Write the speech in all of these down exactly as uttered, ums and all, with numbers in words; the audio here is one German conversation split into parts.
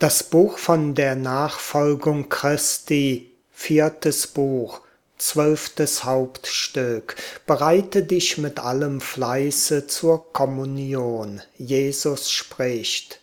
Das Buch von der Nachfolgung Christi, viertes Buch, zwölftes Hauptstück. Bereite dich mit allem Fleiße zur Kommunion. Jesus spricht.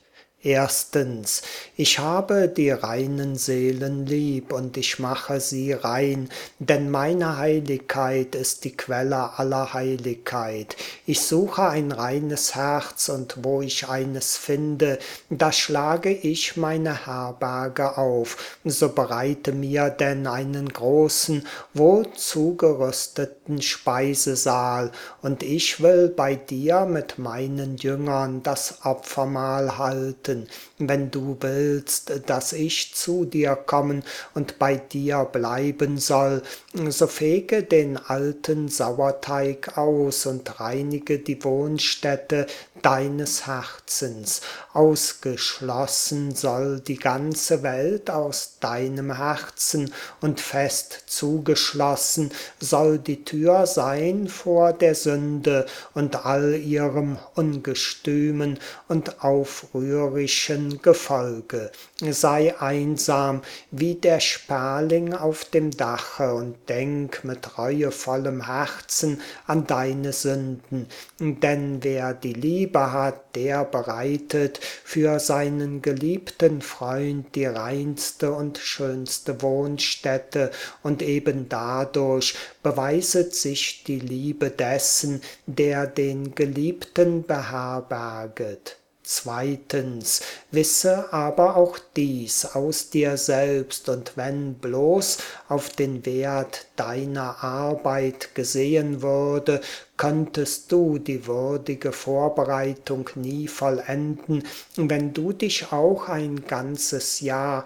Erstens, ich habe die reinen Seelen lieb und ich mache sie rein, denn meine Heiligkeit ist die Quelle aller Heiligkeit. Ich suche ein reines Herz und wo ich eines finde, da schlage ich meine Herberge auf. So bereite mir denn einen großen, wohl zugerüsteten Speisesaal, und ich will bei dir mit meinen Jüngern das Opfermahl halten. Wenn du willst, dass ich zu dir kommen und bei dir bleiben soll, so fege den alten Sauerteig aus und reinige die Wohnstätte deines Herzens. Ausgeschlossen soll die ganze Welt aus deinem Herzen und fest zugeschlossen soll die Tür sein vor der Sünde und all ihrem ungestümen und aufrührischen Gefolge. Sei einsam wie der Sperling auf dem Dache und denk mit reuevollem Herzen an deine Sünden. Denn wer die Liebe hat, der bereitet für seinen geliebten Freund die reinste und schönste Wohnstätte, und eben dadurch beweiset sich die Liebe dessen, der den Geliebten beherberget. Zweitens, wisse aber auch dies aus dir selbst, und wenn bloß auf den Wert deiner Arbeit gesehen würde, könntest du die würdige Vorbereitung nie vollenden, wenn du dich auch ein ganzes Jahr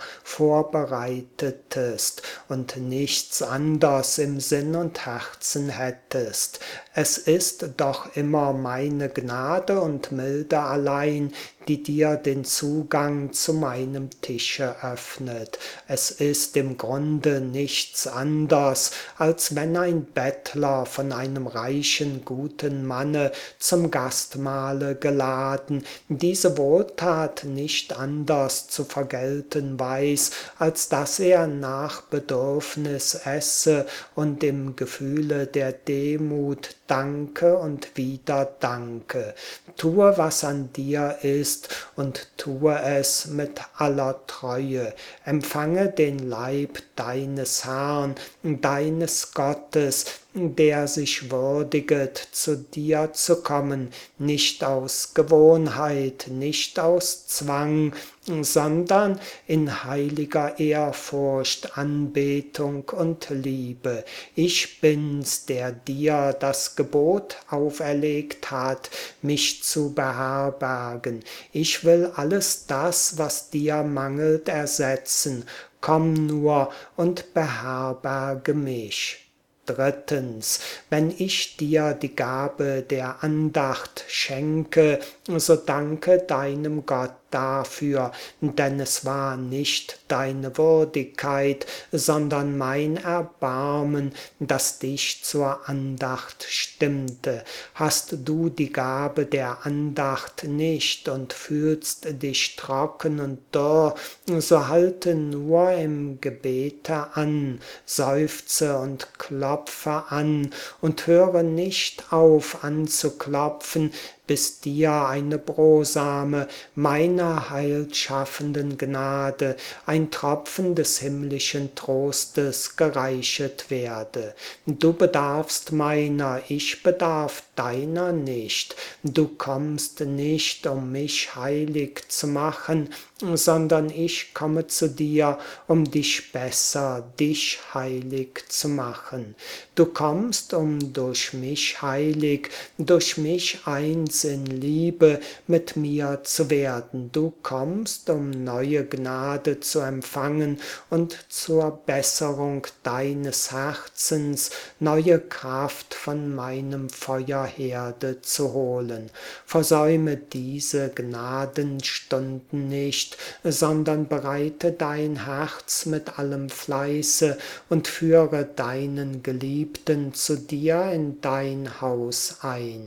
vorbereitetest und nichts anders im Sinn und Herzen hättest. Es ist doch immer meine Gnade und Milde allein, die dir den Zugang zu meinem Tische öffnet. Es ist im Grunde nichts anders, als wenn ein Bettler von einem reichen, guten Manne zum Gastmahle geladen, diese Wohltat nicht anders zu vergelten weiß, als dass er nach Bedürfnis esse und im Gefühle der Demut danke und wieder danke. Tue, was an dir ist, und tue es mit aller Treue. Empfange den Leib deines Herrn, deines Gottes, der sich würdiget, zu dir zu kommen, nicht aus Gewohnheit, nicht aus Zwang, sondern in heiliger Ehrfurcht, Anbetung und Liebe. Ich bin's, der dir das Gebot auferlegt hat, mich zu beherbergen. Ich will alles das, was dir mangelt, ersetzen. Komm nur und beherberge mich. Drittens, wenn ich dir die Gabe der Andacht schenke, so danke deinem Gott dafür, denn es war nicht deine Würdigkeit, sondern mein Erbarmen, das dich zur Andacht stimmte. Hast du die Gabe der Andacht nicht und fühlst dich trocken und dürr, so halte nur im Gebete an, seufze und klopfe an und höre nicht auf anzuklopfen, bis dir eine brosame, meiner heilschaffenden Gnade, ein Tropfen des himmlischen Trostes gereichet werde. Du bedarfst meiner, ich bedarf deiner nicht. Du kommst nicht, um mich heilig zu machen, sondern ich komme zu dir, um dich besser, dich heilig zu machen. Du kommst, um durch mich heilig, durch mich eins in Liebe mit mir zu werden. Du kommst, um neue Gnade zu empfangen und zur Besserung deines Herzens neue Kraft von meinem Feuerherde zu holen. Versäume diese Gnadenstunden nicht, sondern bereite dein Herz mit allem Fleiße und führe deinen Geliebten zu dir in dein Haus ein.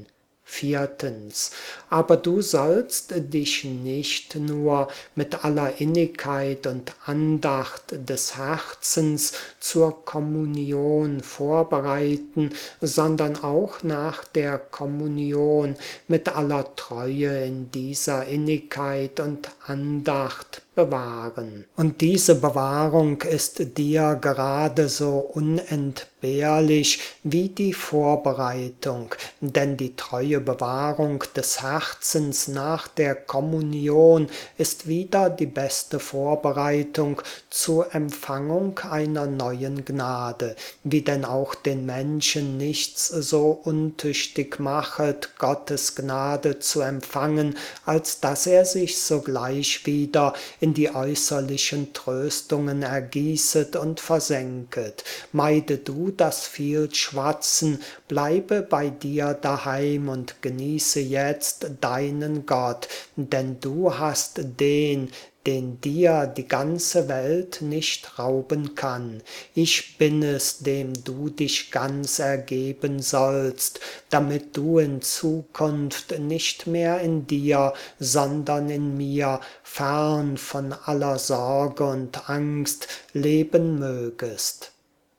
Viertens. Aber du sollst dich nicht nur mit aller Innigkeit und Andacht des Herzens zur Kommunion vorbereiten, sondern auch nach der Kommunion mit aller Treue in dieser Innigkeit und Andacht bewahren. Und diese Bewahrung ist dir gerade so unentbehrlich wie die Vorbereitung, denn die treue Bewahrung des Herzens nach der Kommunion ist wieder die beste Vorbereitung zur Empfangung einer neuen Gnade, wie denn auch den Menschen nichts so untüchtig machet, Gottes Gnade zu empfangen, als dass er sich sogleich wieder in die äußerlichen Tröstungen ergießet und versenket. Meide du das viel Schwatzen, bleibe bei dir daheim und genieße jetzt deinen Gott, denn du hast den, den dir die ganze Welt nicht rauben kann. Ich bin es, dem du dich ganz ergeben sollst, damit du in Zukunft nicht mehr in dir, sondern in mir, fern von aller Sorge und Angst, leben mögest.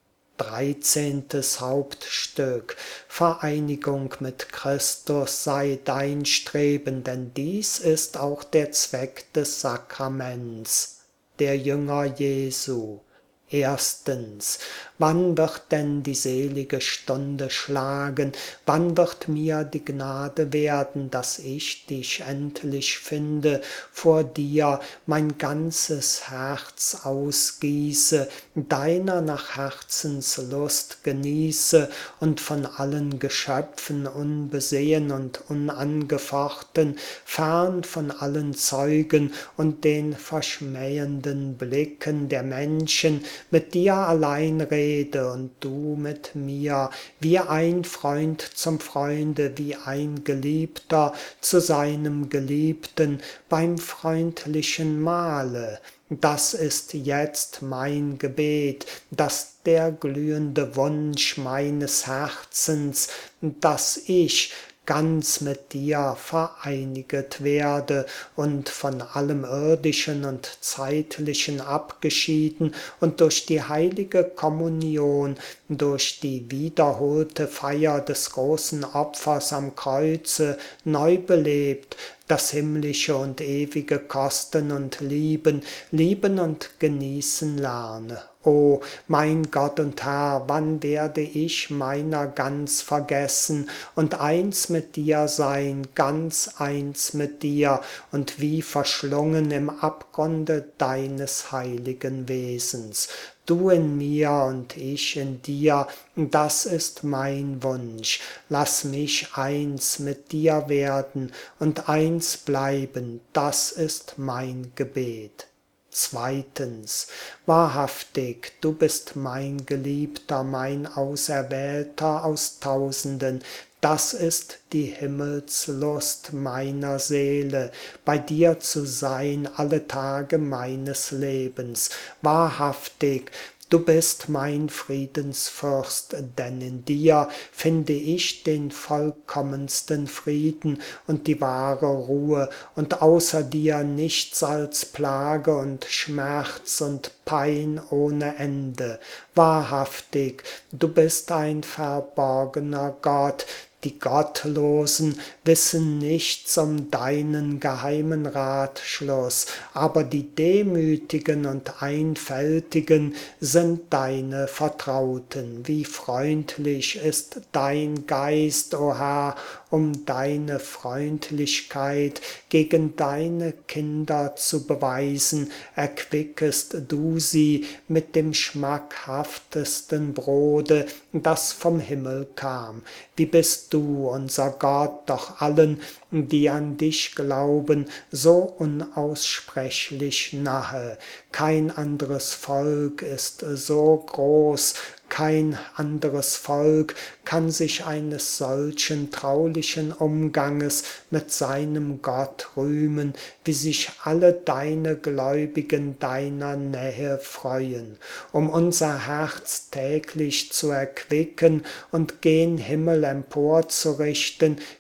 Dreizehntes Hauptstück. Vereinigung mit Christus sei dein Streben, denn dies ist auch der Zweck des Sakraments, der Jünger Jesu. Erstens, wann wird denn die selige Stunde schlagen? Wann wird mir die Gnade werden, dass ich dich endlich finde, vor dir mein ganzes Herz ausgieße, deiner nach Herzenslust genieße und von allen Geschöpfen unbesehen und unangefochten, fern von allen Zeugen und den verschmähenden Blicken der Menschen, mit dir allein rede und du mit mir, wie ein Freund zum Freunde, wie ein Geliebter zu seinem Geliebten beim freundlichen Mahle. Das ist jetzt mein Gebet, das der glühende Wunsch meines Herzens, dass ich ganz mit dir vereiniget werde und von allem Irdischen und Zeitlichen abgeschieden und durch die heilige Kommunion, durch die wiederholte Feier des großen Opfers am Kreuze neu belebt, das himmlische und ewige kosten und lieben, lieben und genießen lerne. O mein Gott und Herr, wann werde ich meiner ganz vergessen und eins mit dir sein, ganz eins mit dir und wie verschlungen im Abgrunde deines heiligen Wesens. Du in mir und ich in dir, das ist mein Wunsch. Lass mich eins mit dir werden und eins bleiben, das ist mein Gebet. Zweitens, wahrhaftig, du bist mein Geliebter, mein Auserwählter aus Tausenden, das ist die Himmelslust meiner Seele, bei dir zu sein alle Tage meines Lebens. Wahrhaftig, du bist mein Friedensfürst, denn in dir finde ich den vollkommensten Frieden und die wahre Ruhe, und außer dir nichts als Plage und Schmerz und Pein ohne Ende. Wahrhaftig, du bist ein verborgener Gott, die Gottlosen wissen nichts um deinen geheimen Ratschluss, aber die Demütigen und Einfältigen sind deine Vertrauten. Wie freundlich ist dein Geist, o Herr, um deine Freundlichkeit gegen deine Kinder zu beweisen, erquickest du sie mit dem schmackhaftesten Brode, das vom Himmel kam. Wie bist du, unser Gott, doch allen, die an dich glauben, so unaussprechlich nahe. Kein anderes Volk ist so groß, kein anderes Volk kann sich eines solchen traulichen Umganges mit seinem Gott rühmen, wie sich alle deine Gläubigen deiner Nähe freuen, um unser Herz täglich zu erquicken und gen Himmel emporzurichten,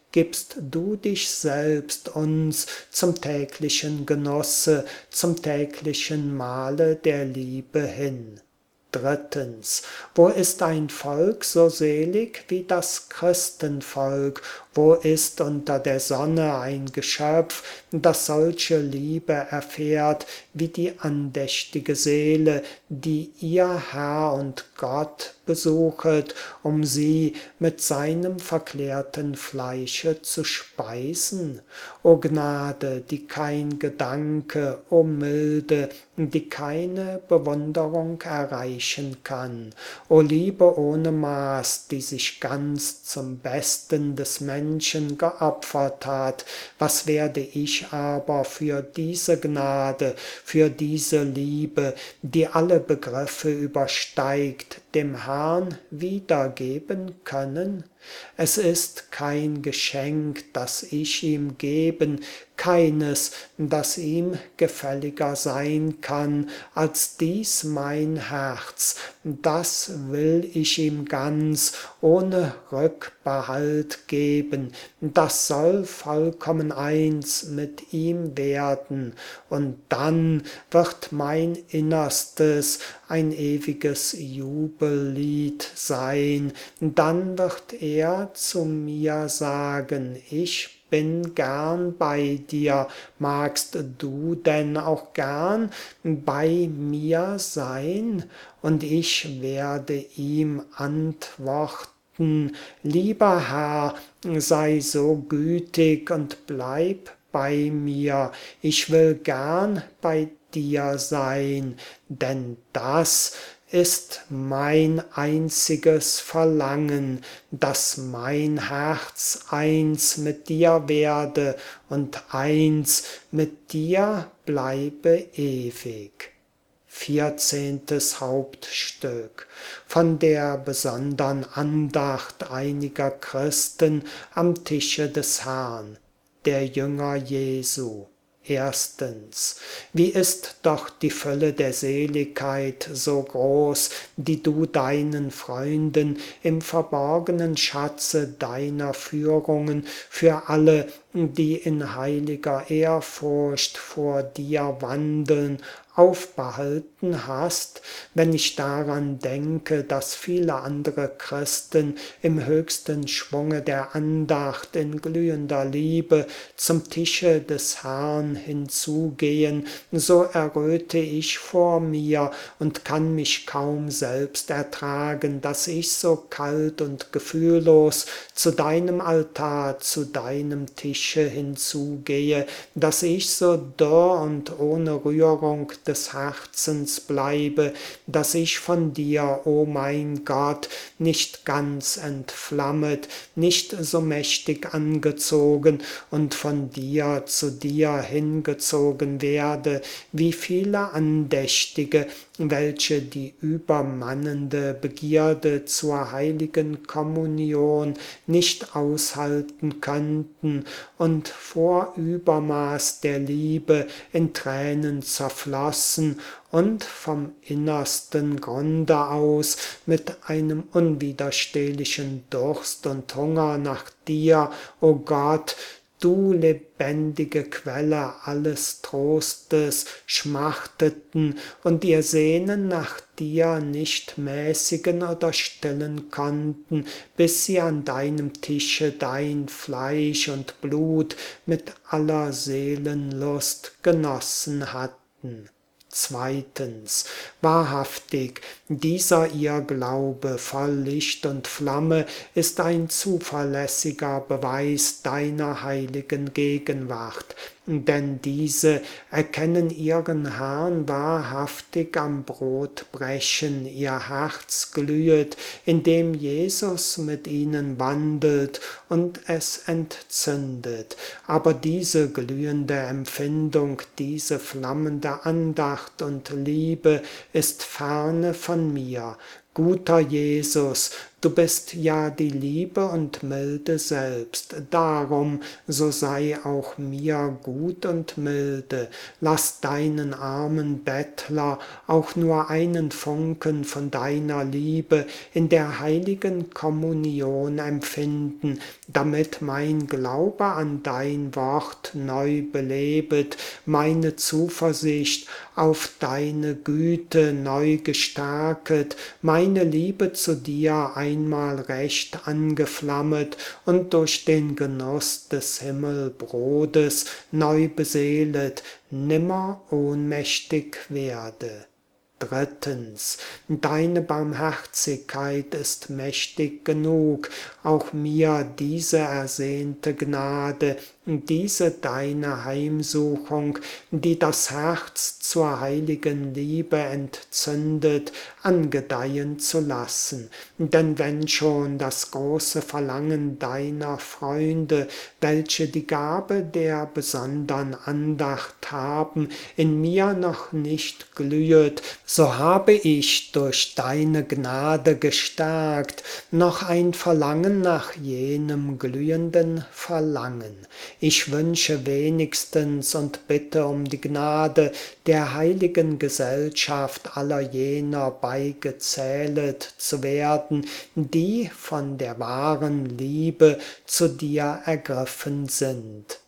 gibst du dich selbst uns zum täglichen Genusse, zum täglichen Mahle der Liebe hin. Drittens, wo ist ein Volk so selig wie das Christenvolk? Wo ist unter der Sonne ein Geschöpf, das solche Liebe erfährt wie die andächtige Seele, die ihr Herr und Gott besuchet, um sie mit seinem verklärten Fleische zu speisen? O Gnade, die kein Gedanke, o Milde, die keine Bewunderung erreichen kann. O Liebe ohne Maß, die sich ganz zum Besten des Menschen geopfert hat. Was werde ich aber für diese Gnade, für diese Liebe, die alle Begriffe übersteigt, dem Herrn wiedergeben können? Es ist kein Geschenk, das ich ihm geben, keines, das ihm gefälliger sein kann, als dies mein Herz. Das will ich ihm ganz ohne Rückbehalt geben. Das soll vollkommen eins mit ihm werden. Und dann wird mein Innerstes ein ewiges Jubellied sein. Dann wird er zu mir sagen, ich bin gern bei dir, magst du denn auch gern bei mir sein? Und ich werde ihm antworten, lieber Herr, sei so gütig und bleib bei mir, ich will gern bei dir sein, denn das ist mein einziges Verlangen, dass mein Herz eins mit dir werde und eins mit dir bleibe ewig. Vierzehntes Hauptstück von der besonderen Andacht einiger Christen am Tische des Herrn, der Jünger Jesu. Erstens, wie ist doch die Fülle der Seligkeit so groß, die du deinen Freunden im verborgenen Schatze deiner Führungen für alle, die in heiliger Ehrfurcht vor dir wandeln, aufbehalten hast, wenn ich daran denke, dass viele andere Christen im höchsten Schwunge der Andacht in glühender Liebe zum Tische des Herrn hinzugehen, so erröte ich vor mir und kann mich kaum selbst ertragen, dass ich so kalt und gefühllos zu deinem Altar, zu deinem Tische hinzugehe, dass ich so dürr und ohne Rührung des Herzens bleibe, dass ich von dir, o mein Gott, nicht ganz entflammet, nicht so mächtig angezogen und von dir zu dir hingezogen werde, wie viele Andächtige, welche die übermannende Begierde zur heiligen Kommunion nicht aushalten könnten und vor Übermaß der Liebe in Tränen zerflossen und vom innersten Grunde aus mit einem unwiderstehlichen Durst und Hunger nach dir, o Gott, du lebendige Quelle alles Trostes, schmachteten und ihr Sehnen nach dir nicht mäßigen oder stillen konnten, bis sie an deinem Tische dein Fleisch und Blut mit aller Seelenlust genossen hatten. Zweitens, wahrhaftig, dieser ihr Glaube voll Licht und Flamme ist ein zuverlässiger Beweis deiner heiligen Gegenwart, denn diese erkennen ihren Herrn wahrhaftig am Brotbrechen, ihr Herz glühet, indem Jesus mit ihnen wandelt und es entzündet. Aber diese glühende Empfindung, diese flammende Andacht und Liebe ist ferne von mir. Guter Jesus, Du bist ja die Liebe und Milde selbst, darum, so sei auch mir gut und milde. Lass deinen armen Bettler auch nur einen Funken von deiner Liebe in der heiligen Kommunion empfinden, damit mein Glaube an dein Wort neu belebet, meine Zuversicht auf deine Güte neu gestärket, meine Liebe zu dir einmal recht angeflammet und durch den Genuss des Himmelbrotes neu beseelet, nimmer ohnmächtig werde. Drittens, deine Barmherzigkeit ist mächtig genug, auch mir diese ersehnte Gnade, diese deine Heimsuchung, die das Herz zur heiligen Liebe entzündet, angedeihen zu lassen. Denn wenn schon das große Verlangen deiner Freunde, welche die Gabe der besondern Andacht haben, in mir noch nicht glühet, so habe ich durch deine Gnade gestärkt noch ein Verlangen nach jenem glühenden Verlangen. Ich wünsche wenigstens und bitte um die Gnade, der heiligen Gesellschaft aller jener beigezählet zu werden, die von der wahren Liebe zu dir ergriffen sind.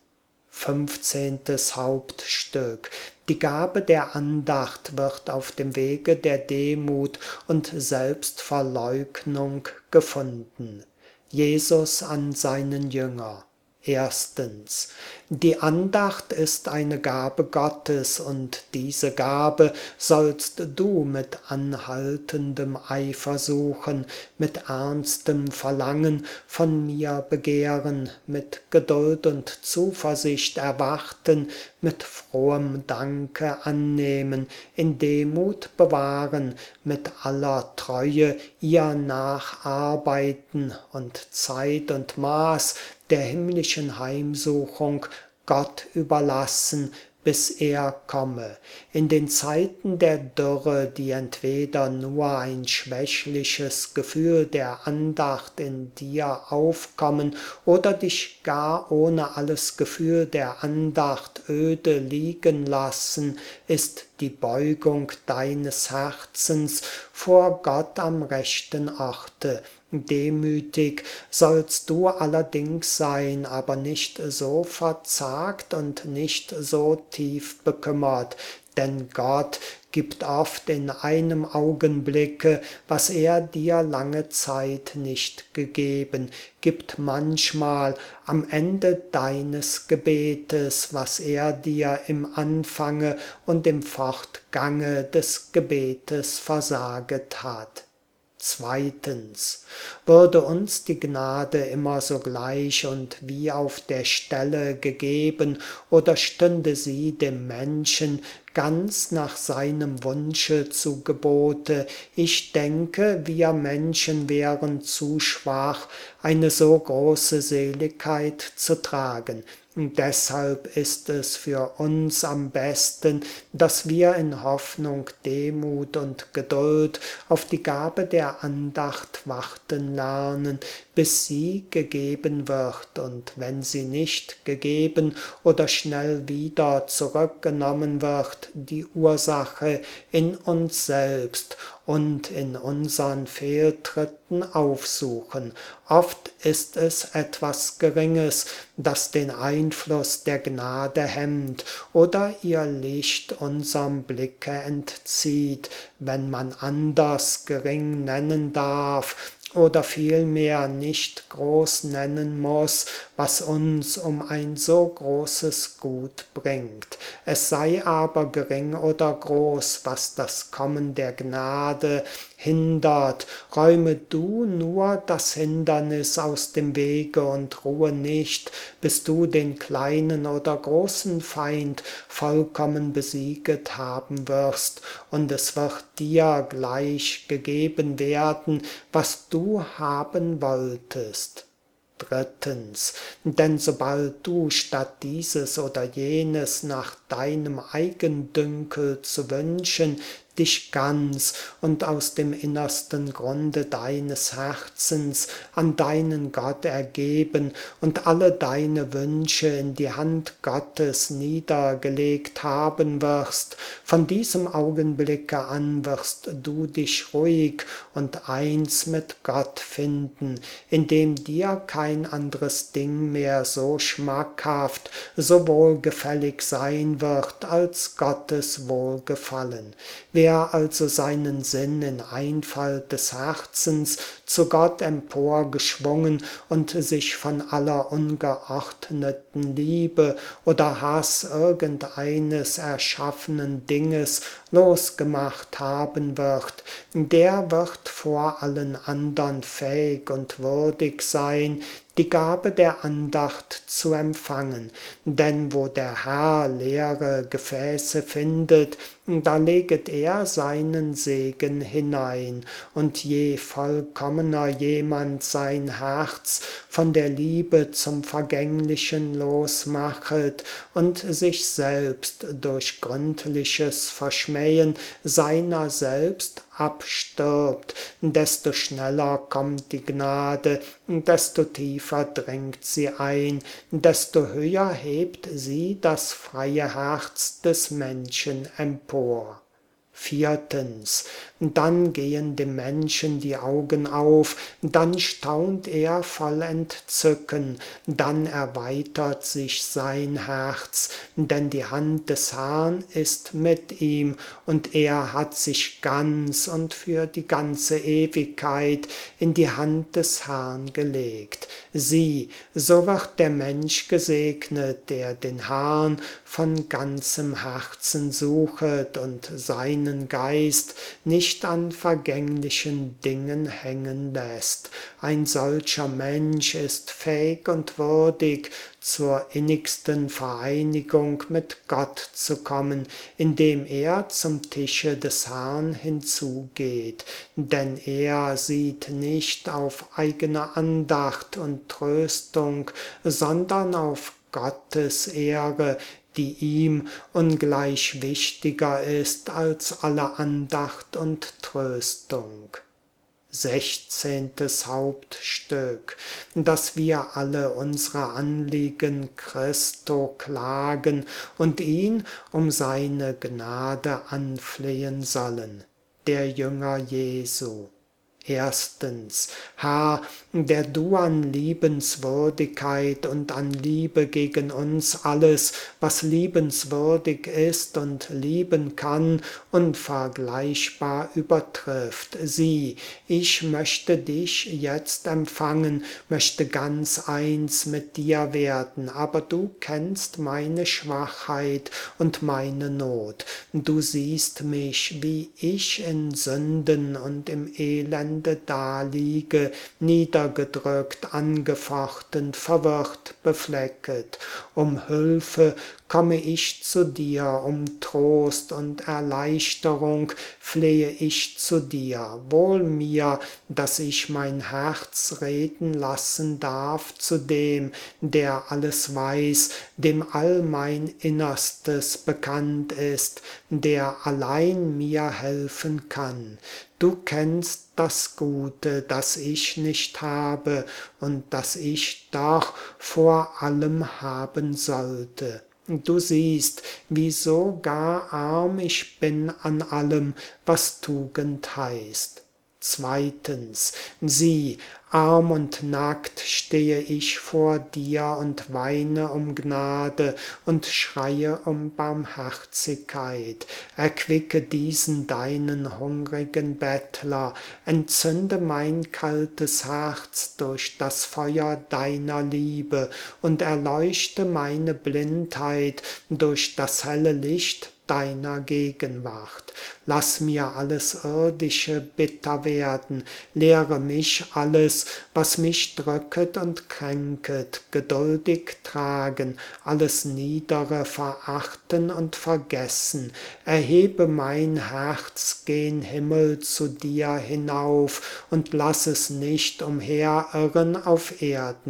Fünfzehntes Hauptstück. Die Gabe der Andacht wird auf dem Wege der Demut und Selbstverleugnung gefunden. Jesus an seinen Jünger. Erstens. Die Andacht ist eine Gabe Gottes und diese Gabe sollst du mit anhaltendem Eifer suchen, mit ernstem Verlangen von mir begehren, mit Geduld und Zuversicht erwarten, mit frohem Danke annehmen, in Demut bewahren, mit aller Treue ihr nacharbeiten und Zeit und Maß der himmlischen Heimsuchung Gott überlassen, bis er komme. In den Zeiten der Dürre, die entweder nur ein schwächliches Gefühl der Andacht in dir aufkommen oder dich gar ohne alles Gefühl der Andacht öde liegen lassen, ist die Beugung deines Herzens vor Gott am rechten Orte. Demütig sollst du allerdings sein, aber nicht so verzagt und nicht so tief bekümmert, denn Gott gibt oft in einem Augenblicke, was er dir lange Zeit nicht gegeben, gibt manchmal am Ende deines Gebetes, was er dir im Anfange und im Fortgange des Gebetes versaget hat. Zweitens, würde uns die Gnade immer sogleich und wie auf der Stelle gegeben, oder stünde sie dem Menschen ganz nach seinem Wunsche zu Gebote, ich denke, wir Menschen wären zu schwach, eine so große Seligkeit zu tragen. Und deshalb ist es für uns am besten, dass wir in Hoffnung, Demut und Geduld auf die Gabe der Andacht warten lernen, bis sie gegeben wird, und wenn sie nicht gegeben oder schnell wieder zurückgenommen wird, die Ursache in uns selbst und in unseren Fehltritten aufsuchen. Oft ist es etwas Geringes, das den Einfluss der Gnade hemmt oder ihr Licht unserem Blicke entzieht, wenn man anders gering nennen darf, oder vielmehr nicht groß nennen muss, was uns um ein so großes Gut bringt. Es sei aber gering oder groß, was das Kommen der Gnade hindert. Räume du nur das Hindernis aus dem Wege und ruhe nicht, bis du den kleinen oder großen Feind vollkommen besieget haben wirst, und es wird dir gleich gegeben werden, was du haben wolltest. Drittens, denn sobald du statt dieses oder jenes nach deinem Eigendünkel zu wünschen, dich ganz und aus dem innersten Grunde deines Herzens an deinen Gott ergeben und alle deine Wünsche in die Hand Gottes niedergelegt haben wirst, von diesem Augenblicke an wirst du dich ruhig und eins mit Gott finden, in dem dir kein anderes Ding mehr so schmackhaft, so wohlgefällig sein wird als Gottes Wohlgefallen. Wer also seinen Sinn in Einfalt des Herzens zu Gott emporgeschwungen und sich von aller ungeordneten Liebe oder Hass irgendeines erschaffenen Dinges losgemacht haben wird, der wird vor allen andern fähig und würdig sein, die Gabe der Andacht zu empfangen. Denn wo der Herr leere Gefäße findet, da leget er seinen Segen hinein. Und je vollkommener jemand sein Herz von der Liebe zum Vergänglichen losmachet und sich selbst durch gründliches Verschmähen seiner selbst abstirbt, desto schneller kommt die Gnade, desto tiefer dringt sie ein, desto höher hebt sie das freie Herz des Menschen empor. Viertens, dann gehen dem Menschen die Augen auf, dann staunt er voll Entzücken, dann erweitert sich sein Herz, denn die Hand des Herrn ist mit ihm und er hat sich ganz und für die ganze Ewigkeit in die Hand des Herrn gelegt. Sieh, so wird der Mensch gesegnet, der den Herrn von ganzem Herzen suchet und seinen Geist nicht an vergänglichen Dingen hängen lässt. Ein solcher Mensch ist fähig und würdig, zur innigsten Vereinigung mit Gott zu kommen, indem er zum Tische des Herrn hinzugeht. Denn er sieht nicht auf eigene Andacht und Tröstung, sondern auf Gottes Ehre, die ihm ungleich wichtiger ist als alle Andacht und Tröstung. Sechzehntes Hauptstück, dass wir alle unsere Anliegen Christo klagen und ihn um seine Gnade anflehen sollen. Der Jünger Jesu. Erstens, Herr, der du an Liebenswürdigkeit und an Liebe gegen uns alles, was liebenswürdig ist und lieben kann, unvergleichbar übertrifft. Sieh, ich möchte dich jetzt empfangen, möchte ganz eins mit dir werden, aber du kennst meine Schwachheit und meine Not. Du siehst mich, wie ich in Sünden und im Elend daliege, niedergedrückt, angefochten, verwirrt, beflecket. Um Hilfe komme ich zu dir, um Trost und Erleichterung flehe ich zu dir. Wohl mir, dass ich mein Herz reden lassen darf zu dem, der alles weiß, dem all mein Innerstes bekannt ist, der allein mir helfen kann. Du kennst das Gute, das ich nicht habe und das ich doch vor allem haben sollte. Du siehst, wie so gar arm ich bin an allem, was Tugend heißt. Zweitens, sieh, arm und nackt stehe ich vor dir und weine um Gnade und schreie um Barmherzigkeit. Erquicke diesen deinen hungrigen Bettler, entzünde mein kaltes Herz durch das Feuer deiner Liebe und erleuchte meine Blindheit durch das helle Licht deiner Gegenwart. Lass mir alles Irdische bitter werden, lehre mich alles, was mich drücket und kränket, geduldig tragen, alles Niedere verachten und vergessen. Erhebe mein Herz gen Himmel zu dir hinauf und lass es nicht umherirren auf Erden.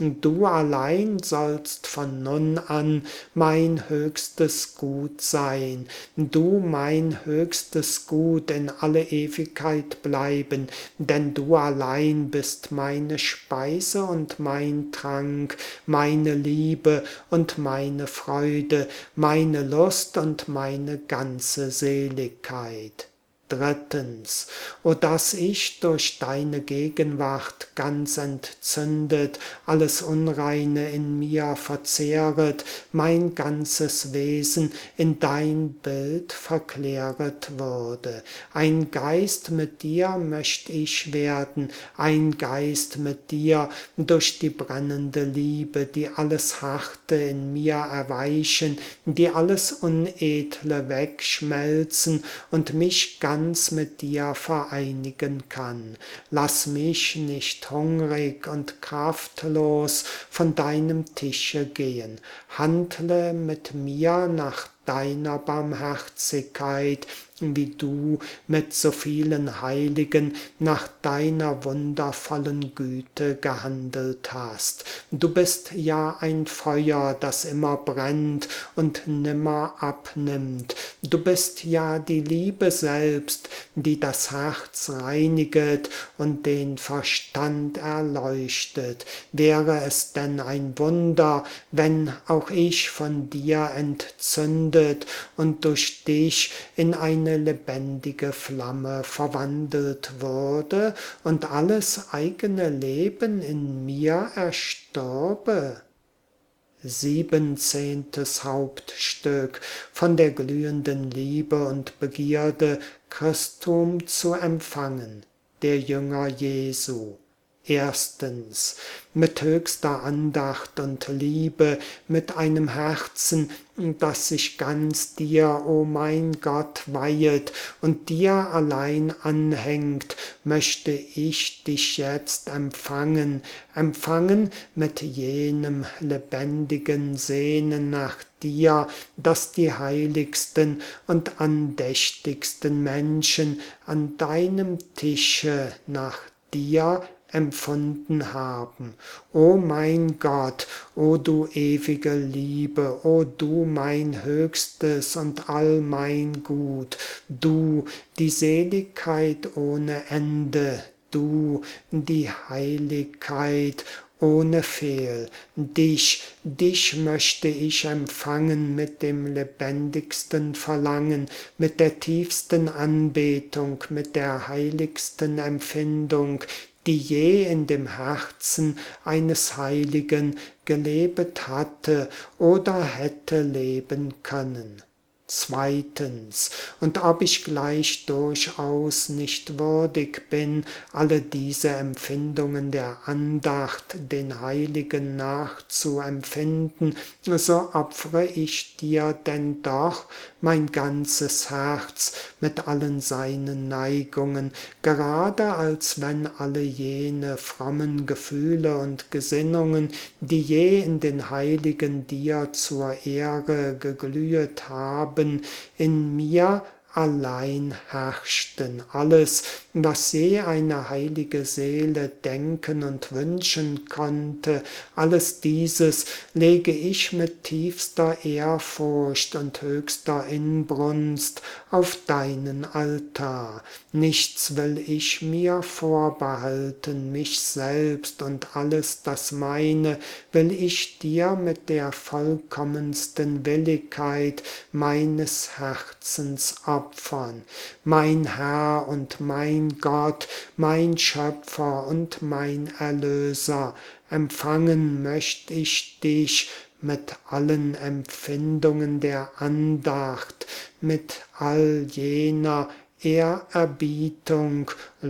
Du allein sollst von nun an mein höchstes Gut sein, du mein höchstes Gut in alle Ewigkeit bleiben, denn du allein bist meine Speise und mein Trank, meine Liebe und meine Freude, meine Lust und meine ganze Seligkeit. Drittens, o dass ich durch deine Gegenwart ganz entzündet, alles Unreine in mir verzehret, mein ganzes Wesen in dein Bild verkläret würde. Ein Geist mit dir möcht ich werden, ein Geist mit dir durch die brennende Liebe, die alles Harte in mir erweichen, die alles Unedle wegschmelzen und mich ganz mit dir vereinigen kann. Lass mich nicht hungrig und kraftlos von deinem Tische gehen. Handle mit mir nach deiner Barmherzigkeit, wie du mit so vielen Heiligen nach deiner wundervollen Güte gehandelt hast. Du bist ja ein Feuer, das immer brennt und nimmer abnimmt. Du bist ja die Liebe selbst, die das Herz reiniget und den Verstand erleuchtet. Wäre es denn ein Wunder, wenn auch ich von dir entzündet und durch dich in eine lebendige Flamme verwandelt würde und alles eigene Leben in mir erstürbe? Siebenzehntes Hauptstück von der glühenden Liebe und Begierde, Christum zu empfangen, der Jünger Jesu. Erstens, mit höchster Andacht und Liebe, mit einem Herzen, das sich ganz dir, o mein Gott, weihet und dir allein anhängt, möchte ich dich jetzt empfangen, empfangen mit jenem lebendigen Sehnen nach dir, das die heiligsten und andächtigsten Menschen an deinem Tische nach dir empfunden haben. O mein Gott, o du ewige Liebe, o du mein höchstes und all mein Gut, du, die Seligkeit ohne Ende, du, die Heiligkeit ohne Fehl. Dich, dich möchte ich empfangen mit dem lebendigsten Verlangen, mit der tiefsten Anbetung, mit der heiligsten Empfindung, die je in dem Herzen eines Heiligen gelebet hatte oder hätte leben können. Zweitens, und ob ich gleich durchaus nicht würdig bin, alle diese Empfindungen der Andacht den Heiligen nachzuempfinden, so opfere ich dir denn doch mein ganzes Herz mit allen seinen Neigungen, gerade als wenn alle jene frommen Gefühle und Gesinnungen, die je in den Heiligen dir zur Ehre geglühet haben, in mir allein herrschten. Alles, was je eine heilige Seele denken und wünschen konnte, alles dieses lege ich mit tiefster Ehrfurcht und höchster Inbrunst auf deinen Altar. Nichts will ich mir vorbehalten, mich selbst und alles das meine will ich dir mit der vollkommensten Willigkeit meines Herzens opfern. Mein Herr und mein Gott, mein Schöpfer und mein Erlöser, empfangen möcht ich dich mit allen Empfindungen der Andacht, mit all jener Ehrerbietung,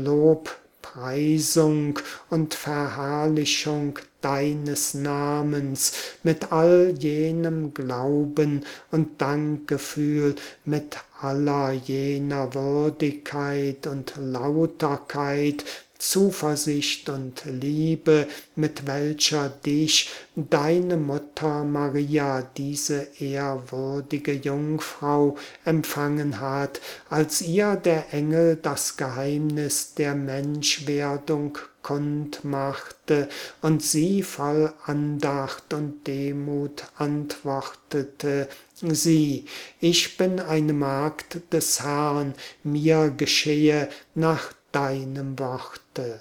Lobpreisung und Verherrlichung deines Namens, mit all jenem Glauben und Dankgefühl, mit aller jener Würdigkeit und Lauterkeit, Zuversicht und Liebe, mit welcher dich deine Mutter Maria, diese ehrwürdige Jungfrau, empfangen hat, als ihr der Engel das Geheimnis der Menschwerdung kund machte und sie voll Andacht und Demut antwortete: Sieh, ich bin eine Magd des Herrn, mir geschehe nach deinem Worte.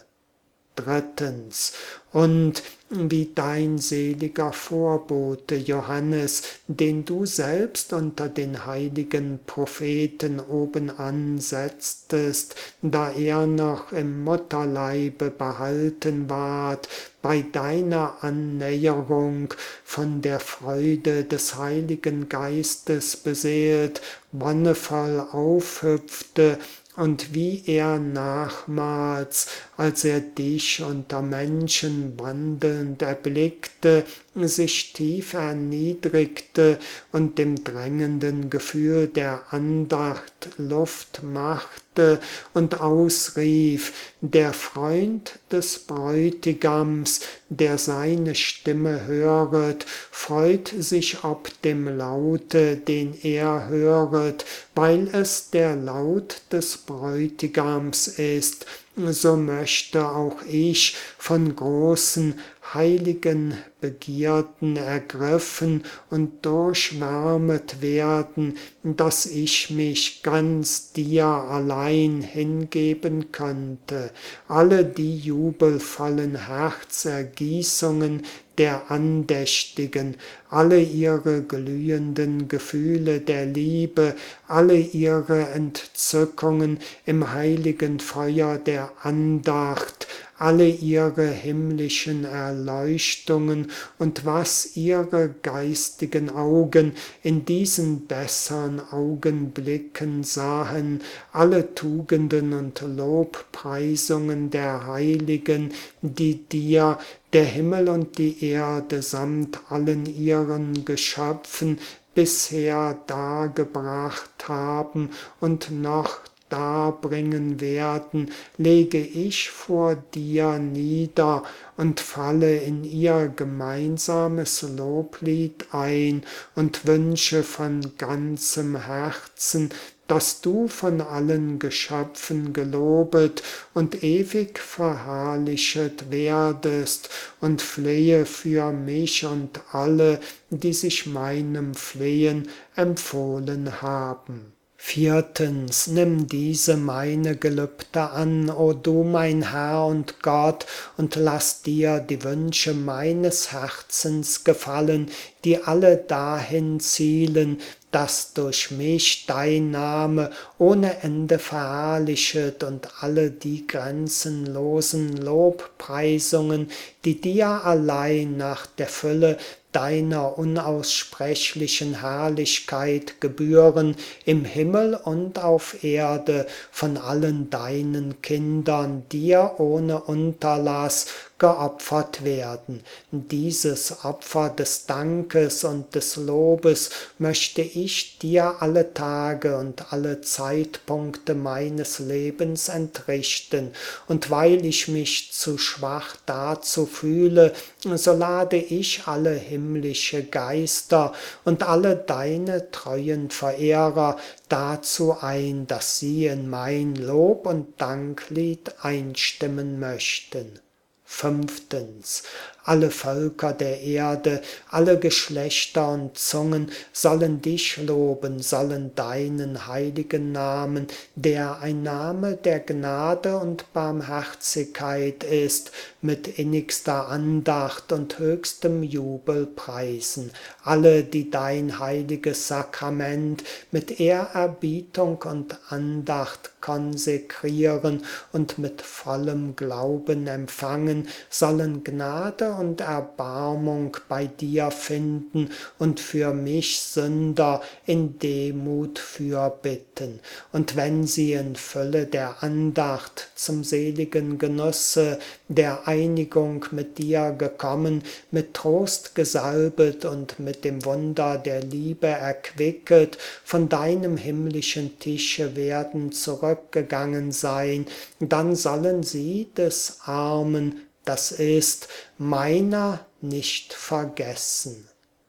Drittens, und wie dein seliger Vorbote Johannes, den du selbst unter den heiligen Propheten obenan setztest, da er noch im Mutterleibe behalten ward, bei deiner Annäherung von der Freude des Heiligen Geistes beseelt, wonnevoll aufhüpfte, und wie er nachmals, als er dich unter Menschen wandelnd erblickte, sich tief erniedrigte und dem drängenden Gefühl der Andacht Luft machte und ausrief: Der Freund des Bräutigams, der seine Stimme höret, freut sich ob dem Laute, den er höret, weil es der Laut des Bräutigams ist. So möchte auch ich von großen heiligen Begierden ergriffen und durchwärmet werden, dass ich mich ganz dir allein hingeben könnte. Alle die jubelvollen Herzergießungen der Andächtigen, alle ihre glühenden Gefühle der Liebe, alle ihre Entzückungen im heiligen Feuer der Andacht, alle ihre himmlischen Erleuchtungen und was ihre geistigen Augen in diesen bessern Augenblicken sahen, alle Tugenden und Lobpreisungen der Heiligen, die dir der Himmel und die Erde samt allen ihren Geschöpfen bisher dargebracht haben und noch darbringen werden, lege ich vor dir nieder und falle in ihr gemeinsames Loblied ein und wünsche von ganzem Herzen, dass du von allen Geschöpfen gelobet und ewig verherrlichet werdest, und flehe für mich und alle, die sich meinem Flehen empfohlen haben. Viertens, nimm diese meine Gelübde an, o du mein Herr und Gott, und lass dir die Wünsche meines Herzens gefallen, die alle dahin zielen, dass durch mich dein Name ohne Ende verherrlichet und alle die grenzenlosen Lobpreisungen, die dir allein nach der Fülle deiner unaussprechlichen Herrlichkeit gebühren, im Himmel und auf Erde von allen deinen Kindern dir ohne Unterlass geopfert werden. Dieses Opfer des Dankes und des Lobes möchte ich dir alle Tage und alle Zeitpunkte meines Lebens entrichten, und weil ich mich zu schwach dazu fühle, so lade ich alle himmlische Geister und alle deine treuen Verehrer dazu ein, dass sie in mein Lob und Danklied einstimmen möchten. Fünftens, alle Völker der Erde, alle Geschlechter und Zungen sollen dich loben, sollen deinen heiligen Namen, der ein Name der Gnade und Barmherzigkeit ist, mit innigster Andacht und höchstem Jubel preisen. Alle, die dein heiliges Sakrament mit Ehrerbietung und Andacht konsekrieren und mit vollem Glauben empfangen, Heiligen sollen Gnade und Erbarmung bei dir finden und für mich Sünder in Demut fürbitten. Und wenn sie in Fülle der Andacht zum seligen Genusse der Einigung mit dir gekommen, mit Trost gesalbet und mit dem Wunder der Liebe erquicket, von deinem himmlischen Tische werden zurückgegangen sein, dann sollen sie des Armen, das ist, meiner nicht vergessen.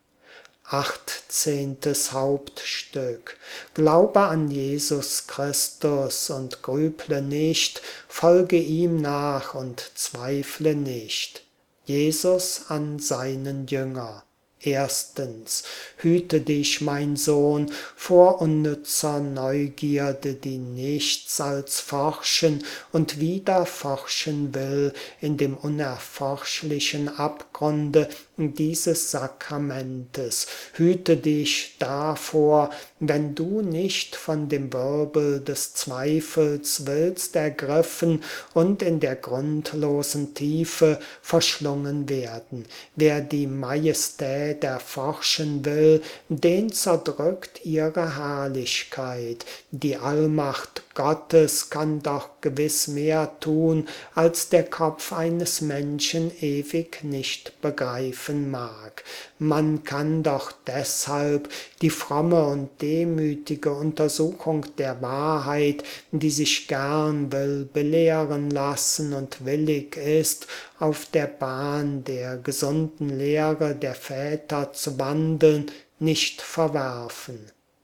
Achtzehntes Hauptstück. Glaube an Jesus Christus und grüble nicht, folge ihm nach und zweifle nicht. Jesus an seinen Jünger. Erstens, hüte dich, mein Sohn, vor unnützer Neugierde, die nichts als forschen und wieder forschen will in dem unerforschlichen Abgrunde dieses Sakramentes. Hüte dich davor, wenn du nicht von dem Wirbel des Zweifels willst ergriffen und in der grundlosen Tiefe verschlungen werden. Wer die Majestät erforschen will, den zerdrückt ihre Herrlichkeit. Die Allmacht Gottes kann doch gewiss mehr tun, als der Kopf eines Menschen ewig nicht begreifen mag. Man kann doch deshalb die fromme und demütige Untersuchung der Wahrheit, die sich gern will belehren lassen und willig ist, auf der Bahn der gesunden Lehre der Väter zu wandeln, nicht verwerfen.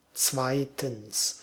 Zweitens,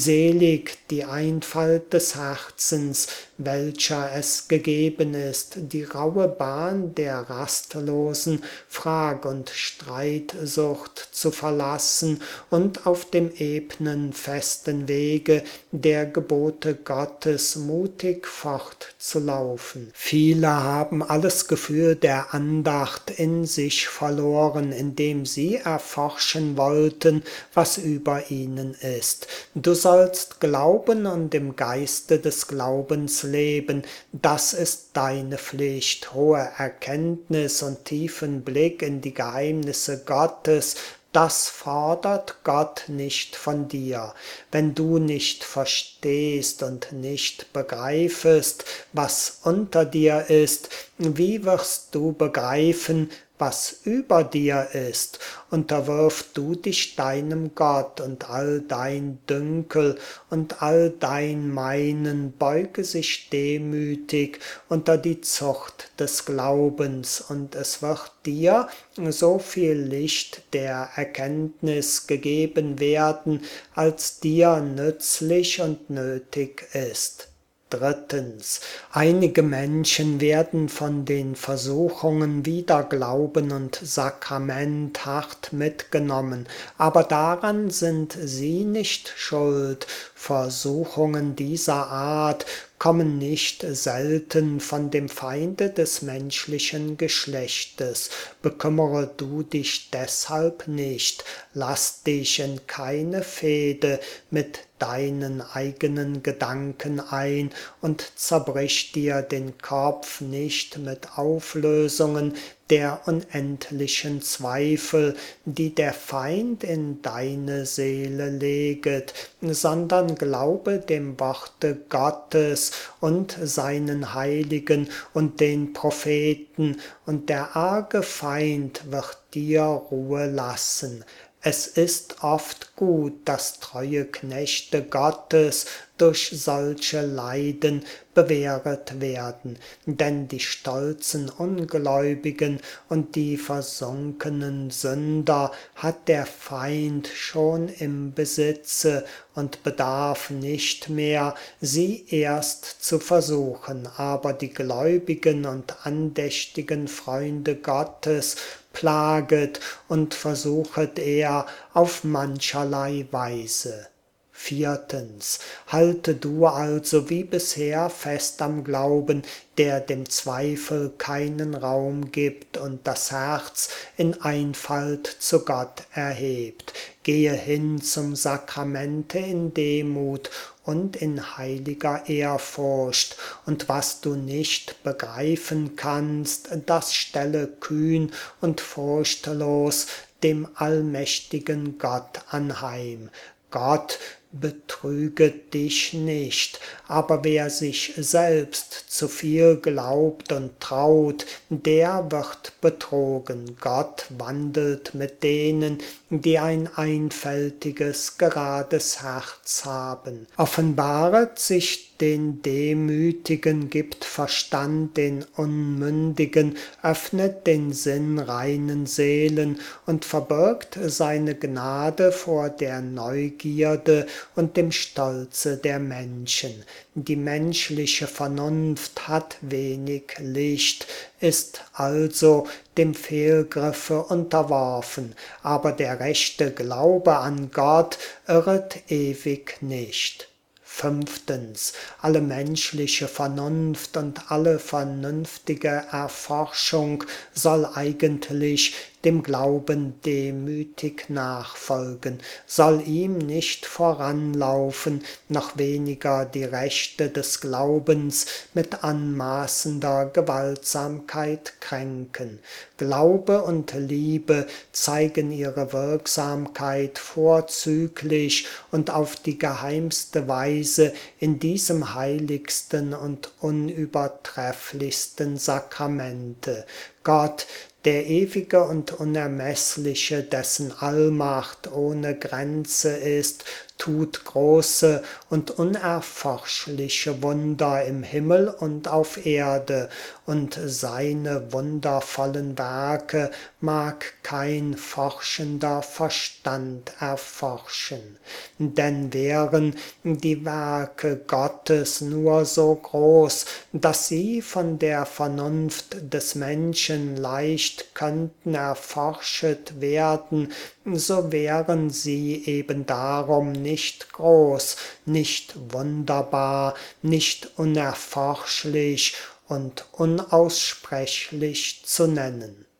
selig die Einfalt des Herzens, welcher es gegeben ist, die raue Bahn der rastlosen Frag- und Streitsucht zu verlassen und auf dem ebnen, festen Wege der Gebote Gottes mutig fortzulaufen. Viele haben alles Gefühl der Andacht in sich verloren, indem sie erforschen wollten, was über ihnen ist. Du sollst glauben und im Geiste des Glaubens leben. Das ist deine Pflicht. Hohe Erkenntnis und tiefen Blick in die Geheimnisse Gottes, das fordert Gott nicht von dir. Wenn du nicht verstehst und nicht begreifest, was unter dir ist, wie wirst du begreifen, was über dir ist? Unterwirf du dich deinem Gott und all dein Dünkel und all dein Meinen beuge sich demütig unter die Zucht des Glaubens, und es wird dir so viel Licht der Erkenntnis gegeben werden, als dir nützlich und nötig ist. Drittens, einige Menschen werden von den Versuchungen wider Glauben und Sakrament hart mitgenommen, aber daran sind sie nicht schuld. Versuchungen dieser Art kommen nicht selten von dem Feinde des menschlichen Geschlechtes. Bekümmere du dich deshalb nicht, lass dich in keine Fehde mit deinen eigenen Gedanken ein und zerbrich dir den Kopf nicht mit Auflösungen der unendlichen Zweifel, die der Feind in deine Seele leget, sondern glaube dem Worte Gottes und seinen Heiligen und den Propheten, und der arge Feind wird dir Ruhe lassen. Es ist oft gut, dass treue Knechte Gottes durch solche Leiden bewähret werden, denn die stolzen Ungläubigen und die versunkenen Sünder hat der Feind schon im Besitze und bedarf nicht mehr, sie erst zu versuchen, aber die gläubigen und andächtigen Freunde Gottes plaget und versuchet er auf mancherlei Weise. Viertens, halte du also wie bisher fest am Glauben, der dem Zweifel keinen Raum gibt und das Herz in Einfalt zu Gott erhebt. Gehe hin zum Sakramente in Demut und in heiliger Ehrfurcht, und was du nicht begreifen kannst, das stelle kühn und furchtlos dem allmächtigen Gott anheim. Gott betrüge dich nicht, aber wer sich selbst zu viel glaubt und traut, der wird betrogen. Gott wandelt mit denen, die ein einfältiges, gerades Herz haben. Offenbaret sich den Demütigen, gibt Verstand den Unmündigen, öffnet den Sinn reinen Seelen und verbirgt seine Gnade vor der Neugierde und dem Stolze der Menschen. Die menschliche Vernunft hat wenig Licht, ist also dem Fehlgriffe unterworfen, aber der rechte Glaube an Gott irret ewig nicht. Fünftens, alle menschliche Vernunft und alle vernünftige Erforschung soll eigentlich dem Glauben demütig nachfolgen, soll ihm nicht voranlaufen, noch weniger die Rechte des Glaubens mit anmaßender Gewaltsamkeit kränken. Glaube und Liebe zeigen ihre Wirksamkeit vorzüglich und auf die geheimste Weise in diesem heiligsten und unübertrefflichsten Sakramente. Gott, der Ewige und Unermessliche, dessen Allmacht ohne Grenze ist, tut große und unerforschliche Wunder im Himmel und auf Erde, und seine wundervollen Werke mag kein forschender Verstand erforschen. Denn wären die Werke Gottes nur so groß, dass sie von der Vernunft des Menschen leicht könnten erforschet werden, so wären sie eben darum nicht groß, nicht wunderbar, nicht unerforschlich und unaussprechlich zu nennen.